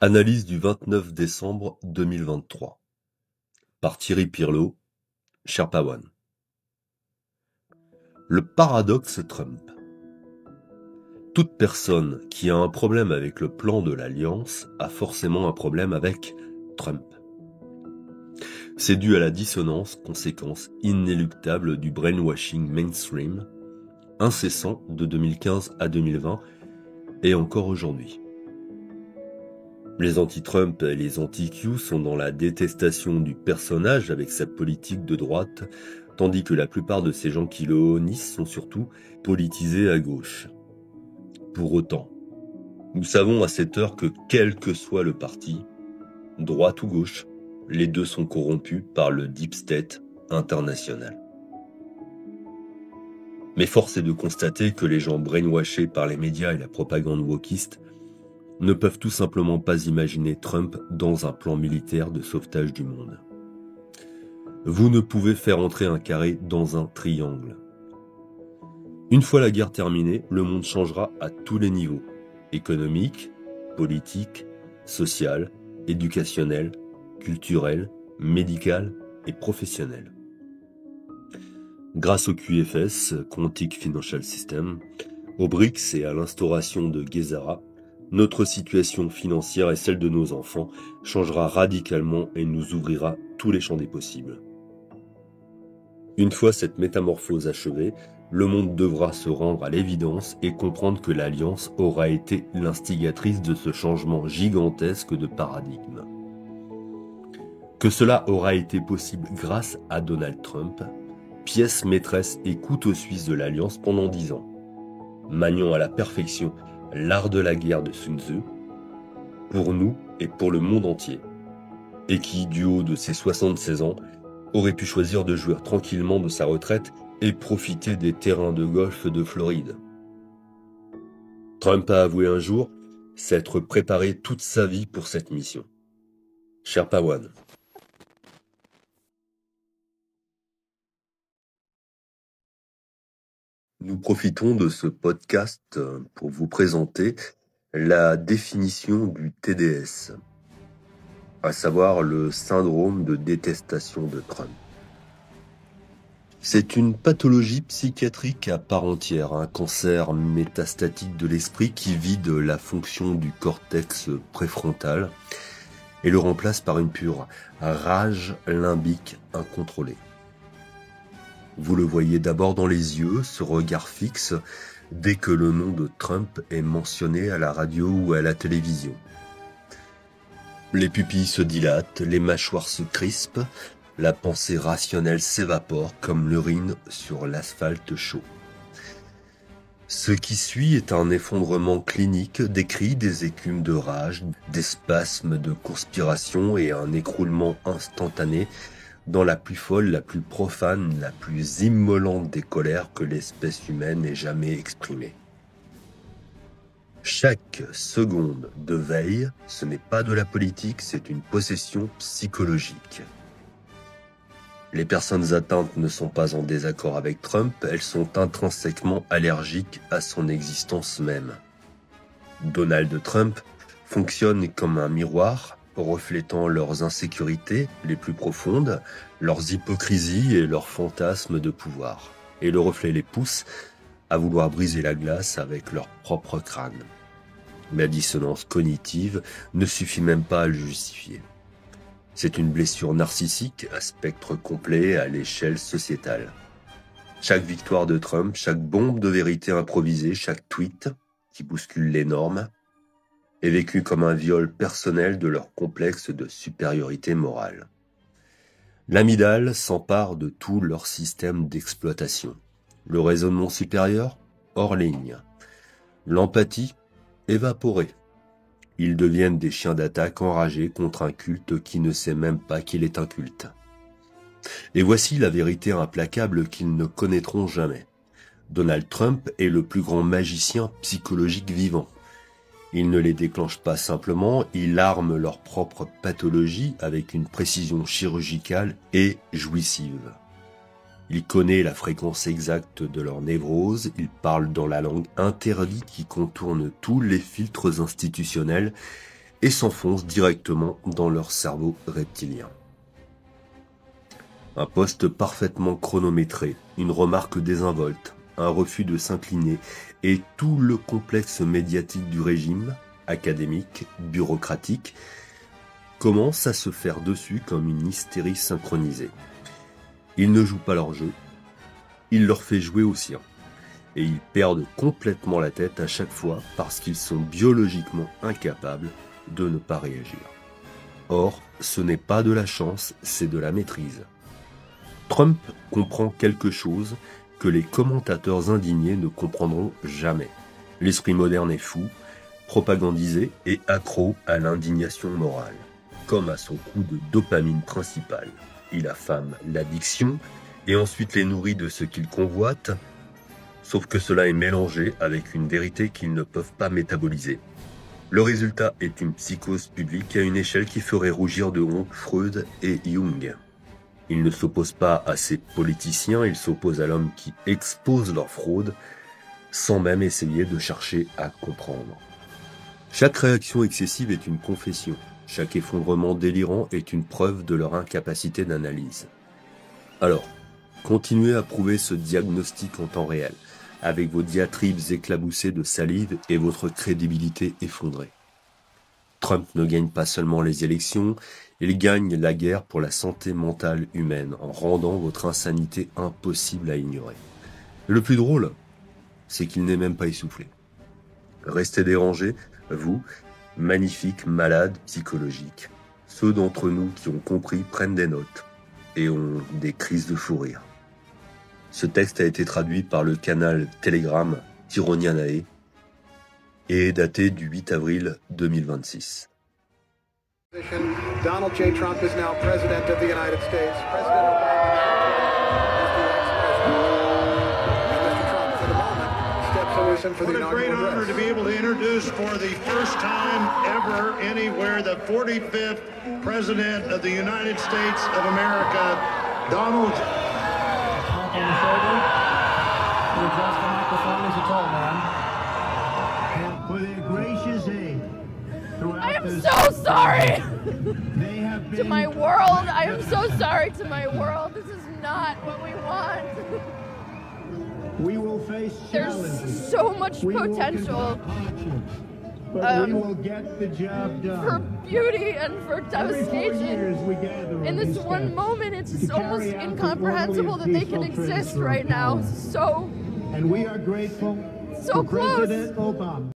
Analyse du 29 décembre 2023 par Thierry Pirlot, Sherpa One. Le paradoxe Trump. Toute personne qui a un problème avec le plan de l'Alliance a forcément un problème avec Trump. C'est dû à la dissonance, conséquence inéluctable du brainwashing mainstream, incessant de 2015 à 2020 et encore aujourd'hui. Les anti-Trump et les anti-Q sont dans la détestation du personnage avec sa politique de droite, tandis que la plupart de ces gens qui le honnissent sont surtout politisés à gauche. Pour autant, nous savons à cette heure que quel que soit le parti, droite ou gauche, les deux sont corrompus par le deep state international. Mais force est de constater que les gens brainwashés par les médias et la propagande wokiste ne peuvent tout simplement pas imaginer Trump dans un plan militaire de sauvetage du monde. Vous ne pouvez faire entrer un carré dans un triangle. Une fois la guerre terminée, le monde changera à tous les niveaux, économique, politique, social, éducationnel, culturel, médical et professionnel. Grâce au QFS, Quantic Financial System, aux BRICS et à l'instauration de Gezara, notre situation financière et celle de nos enfants changera radicalement et nous ouvrira tous les champs des possibles. Une fois cette métamorphose achevée, le monde devra se rendre à l'évidence et comprendre que l'Alliance aura été l'instigatrice de ce changement gigantesque de paradigme. Que cela aura été possible grâce à Donald Trump, pièce maîtresse et couteau suisse de l'Alliance pendant 10 ans, maniant à la perfection l'art de la guerre de Sun Tzu, pour nous et pour le monde entier, et qui, du haut de ses 76 ans, aurait pu choisir de jouir tranquillement de sa retraite et profiter des terrains de golf de Floride. Trump a avoué un jour s'être préparé toute sa vie pour cette mission. Sherpa One. Nous profitons de ce podcast pour vous présenter la définition du TDS, à savoir le syndrome de détestation de Trump. C'est une pathologie psychiatrique à part entière, un cancer métastatique de l'esprit qui vide la fonction du cortex préfrontal et le remplace par une pure rage limbique incontrôlée. Vous le voyez d'abord dans les yeux, ce regard fixe, dès que le nom de Trump est mentionné à la radio ou à la télévision. Les pupilles se dilatent, les mâchoires se crispent, la pensée rationnelle s'évapore comme l'urine sur l'asphalte chaud. Ce qui suit est un effondrement clinique, des cris, des écumes de rage, des spasmes de conspiration et un écroulement instantané dans la plus folle, la plus profane, la plus immolante des colères que l'espèce humaine ait jamais exprimées. Chaque seconde de veille, ce n'est pas de la politique, c'est une possession psychologique. Les personnes atteintes ne sont pas en désaccord avec Trump, elles sont intrinsèquement allergiques à son existence même. Donald Trump fonctionne comme un miroir, reflétant leurs insécurités les plus profondes, leurs hypocrisies et leurs fantasmes de pouvoir. Et le reflet les pousse à vouloir briser la glace avec leur propre crâne. La dissonance cognitive ne suffit même pas à le justifier. C'est une blessure narcissique à spectre complet à l'échelle sociétale. Chaque victoire de Trump, chaque bombe de vérité improvisée, chaque tweet qui bouscule les normes, est vécu comme un viol personnel de leur complexe de supériorité morale. L'amygdale s'empare de tout leur système d'exploitation. Le raisonnement supérieur, hors ligne. L'empathie, évaporée. Ils deviennent des chiens d'attaque enragés contre un culte qui ne sait même pas qu'il est un culte. Et voici la vérité implacable qu'ils ne connaîtront jamais. Donald Trump est le plus grand magicien psychologique vivant. Il ne les déclenche pas simplement, il arme leur propre pathologie avec une précision chirurgicale et jouissive. Il connaît la fréquence exacte de leur névrose, il parle dans la langue interdite qui contourne tous les filtres institutionnels et s'enfoncent directement dans leur cerveau reptilien. Un poste parfaitement chronométré, une remarque désinvolte, un refus de s'incliner et tout le complexe médiatique du régime, académique, bureaucratique, commence à se faire dessus comme une hystérie synchronisée. Ils ne jouent pas leur jeu, il leur fait jouer au sien. Et ils perdent complètement la tête à chaque fois parce qu'ils sont biologiquement incapables de ne pas réagir. Or, ce n'est pas de la chance, c'est de la maîtrise. Trump comprend quelque chose que les commentateurs indignés ne comprendront jamais. L'esprit moderne est fou, propagandisé et accro à l'indignation morale, comme à son coup de dopamine principal. Il affame l'addiction et ensuite les nourrit de ce qu'il convoite, sauf que cela est mélangé avec une vérité qu'ils ne peuvent pas métaboliser. Le résultat est une psychose publique à une échelle qui ferait rougir de honte Freud et Jung. Il ne s'oppose pas à ces politiciens, il s'oppose à l'homme qui expose leur fraude, sans même essayer de chercher à comprendre. Chaque réaction excessive est une confession, chaque effondrement délirant est une preuve de leur incapacité d'analyse. Alors, continuez à prouver ce diagnostic en temps réel, avec vos diatribes éclaboussées de salive et votre crédibilité effondrée. Trump ne gagne pas seulement les élections, il gagne la guerre pour la santé mentale humaine en rendant votre insanité impossible à ignorer. Le plus drôle, c'est qu'il n'est même pas essoufflé. Restez dérangés, vous, magnifiques malades psychologiques. Ceux d'entre nous qui ont compris prennent des notes et ont des crises de fou rire. Ce texte a été traduit par le canal Telegram Tironianae et est daté du 8 avril 2026. Donald J. Trump is now President of the United States. President Obama is the ex-president. And Mr. Trump, for the moment, steps away for the inaugural address. What a great honor to be able to introduce for the first time ever anywhere the 45th President of the United States of America, Donald J. Trump on the shoulder. You adjust the microphone as you told, man. For their gracious aid. I am so sorry to my world. I am so sorry to my world. This is not what we want. We will face challenges. There's so much potential but we will get the job done. For beauty and for devastation. In this one moment, it's just almost incomprehensible that they can exist right now. So, and we are grateful so to close. President Obama.